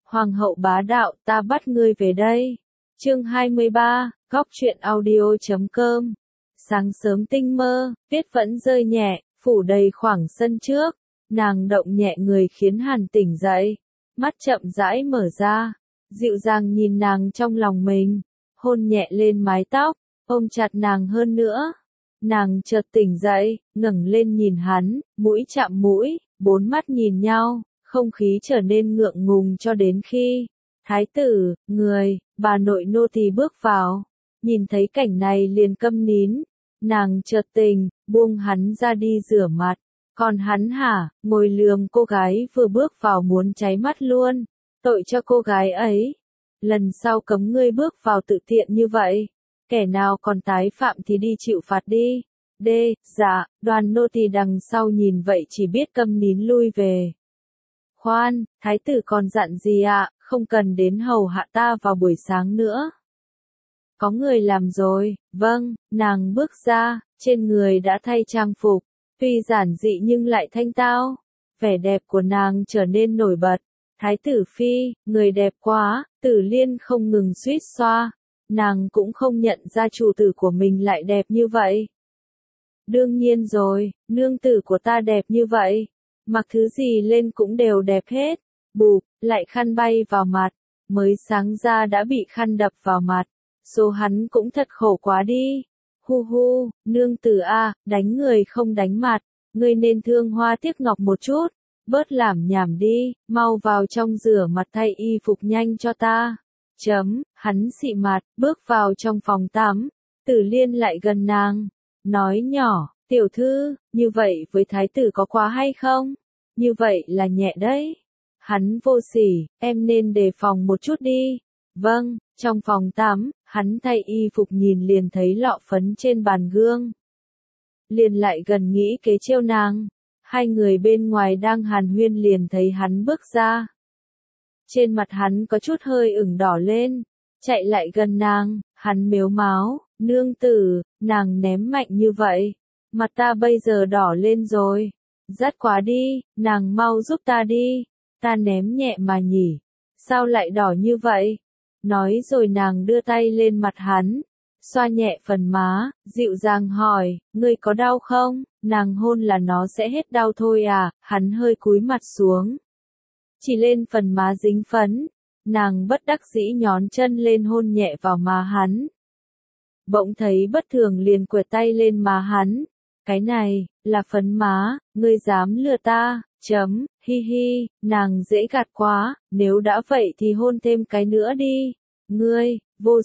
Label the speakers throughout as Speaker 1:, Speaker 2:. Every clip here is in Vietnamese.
Speaker 1: Hoàng hậu bá đạo, ta bắt ngươi về đây. Chương 23, Góc truyện audio.com. Sáng sớm tinh mơ, tuyết vẫn rơi nhẹ, phủ đầy khoảng sân trước. Nàng động nhẹ người khiến Hàn tỉnh dậy. Mắt chậm rãi mở ra. Dịu dàng nhìn nàng trong lòng mình. Hôn nhẹ lên mái tóc, ôm chặt nàng hơn nữa. Nàng chợt tỉnh dậy, ngẩng lên nhìn hắn, mũi chạm mũi, bốn mắt nhìn nhau, không khí trở nên ngượng ngùng cho đến khi thái tử, người, bà nội nô tỳ bước vào. Nhìn thấy cảnh này liền câm nín. Nàng chợt tỉnh, buông hắn ra đi rửa mặt. Còn hắn hả, ngồi lườm cô gái vừa bước vào muốn cháy mắt luôn. Tội cho cô gái ấy. Lần sau cấm ngươi bước vào tự tiện như vậy. Kẻ nào còn tái phạm thì đi chịu phạt đi. Dạ, đoàn nô tỳ đằng sau nhìn vậy chỉ biết câm nín lui về. Khoan, thái tử còn dặn gì ạ, không cần đến hầu hạ ta vào buổi sáng nữa. Có người làm rồi, vâng, nàng bước ra, trên người đã thay trang phục, tuy giản dị nhưng lại thanh tao. Vẻ đẹp của nàng trở nên nổi bật. Thái tử phi, người đẹp quá, Tử Liên không ngừng suýt xoa. Nàng cũng không nhận ra chủ tử của mình lại đẹp như vậy. Đương nhiên rồi, nương tử của ta đẹp như vậy. Mặc thứ gì lên cũng đều đẹp hết. Bụp, lại khăn bay vào mặt. Mới sáng ra đã bị khăn đập vào mặt. Số hắn cũng thật khổ quá đi. Hu hu, nương tử a, đánh người không đánh mặt. Ngươi nên thương hoa tiếc ngọc một chút. Bớt làm nhảm đi, mau vào trong rửa mặt thay y phục nhanh cho ta. Hắn xị mặt, bước vào trong phòng tắm. Tử Liên lại gần nàng. Nói nhỏ, tiểu thư, như vậy với thái tử có quá hay không? Như vậy là nhẹ đấy. Hắn vô sỉ, em nên đề phòng một chút đi. Vâng, trong phòng tắm, hắn thay y phục nhìn liền thấy lọ phấn trên bàn gương. Liền lại gần nghĩ kế trêu nàng. Hai người bên ngoài đang hàn huyên liền thấy hắn bước ra. Trên mặt hắn có chút hơi ửng đỏ lên. Chạy lại gần nàng, hắn mếu máo, nương tử, nàng ném mạnh như vậy. Mặt ta bây giờ đỏ lên rồi. Rát quá đi, nàng mau giúp ta đi. Ta ném nhẹ mà nhỉ. Sao lại đỏ như vậy? Nói rồi nàng đưa tay lên mặt hắn. Xoa nhẹ phần má, dịu dàng hỏi, ngươi có đau không? Nàng hôn là nó sẽ hết đau thôi à? Hắn hơi cúi mặt xuống. Chỉ lên phần má dính phấn. Nàng bất đắc dĩ nhón chân lên hôn nhẹ vào má hắn. Bỗng thấy bất thường liền quẹt tay lên má hắn. Cái này, là phấn má, ngươi dám lừa ta, hi hi, nàng dễ gạt quá, nếu đã vậy thì hôn thêm cái nữa đi. Ngươi,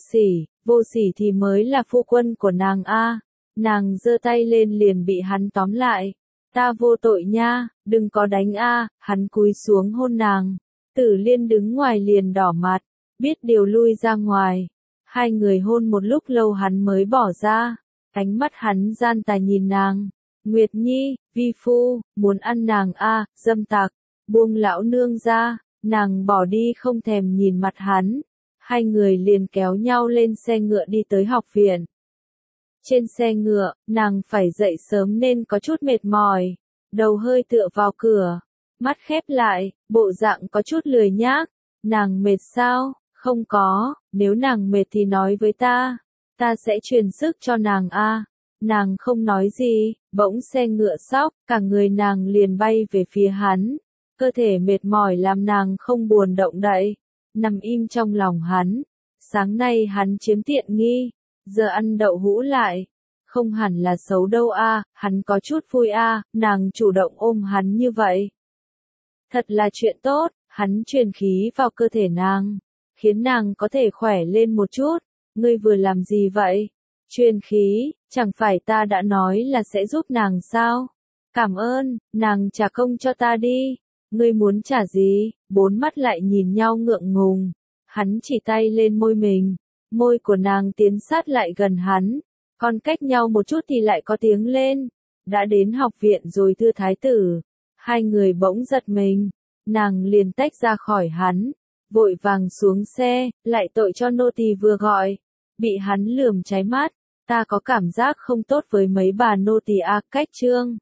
Speaker 1: vô sỉ thì mới là phu quân của nàng a. Nàng giơ tay lên liền bị hắn tóm lại. Ta vô tội nha, đừng có đánh a. Hắn cúi xuống hôn nàng. Tử Liên đứng ngoài liền đỏ mặt, biết điều lui ra ngoài. Hai người hôn một lúc lâu hắn mới bỏ ra. Ánh mắt hắn gian tà nhìn nàng. Nguyệt Nhi, vi phu, muốn ăn nàng a, dâm tặc. Buông lão nương ra, nàng bỏ đi không thèm nhìn mặt hắn. Hai người liền kéo nhau lên xe ngựa đi tới học viện. Trên xe ngựa, nàng phải dậy sớm nên có chút mệt mỏi. Đầu hơi tựa vào cửa. Mắt khép lại, bộ dạng có chút lười nhác. Nàng mệt sao? Không có, nếu nàng mệt thì nói với ta. Ta sẽ truyền sức cho nàng a. Nàng không nói gì, bỗng xe ngựa xóc, cả người nàng liền bay về phía hắn. Cơ thể mệt mỏi làm nàng không buồn động đậy. Nằm im trong lòng hắn. Sáng nay hắn chiếm tiện nghi. Giờ ăn đậu hũ lại. Không hẳn là xấu đâu a, hắn có chút vui a, nàng chủ động ôm hắn như vậy. Thật là chuyện tốt, hắn truyền khí vào cơ thể nàng, khiến nàng có thể khỏe lên một chút. Ngươi vừa làm gì vậy? Truyền khí, chẳng phải ta đã nói là sẽ giúp nàng sao? Cảm ơn, nàng trả công cho ta đi. Ngươi muốn trả gì? Bốn mắt lại nhìn nhau ngượng ngùng. Hắn chỉ tay lên môi mình. Môi của nàng tiến sát lại gần hắn. Còn cách nhau một chút thì lại có tiếng lên. Đã đến học viện rồi thưa thái tử. Hai người bỗng giật mình. Nàng liền tách ra khỏi hắn. Vội vàng xuống xe, lại tội cho nô tỳ vừa gọi. Bị hắn lườm cháy mắt. Ta có cảm giác không tốt với mấy bà nô tỳ a. Cách trương.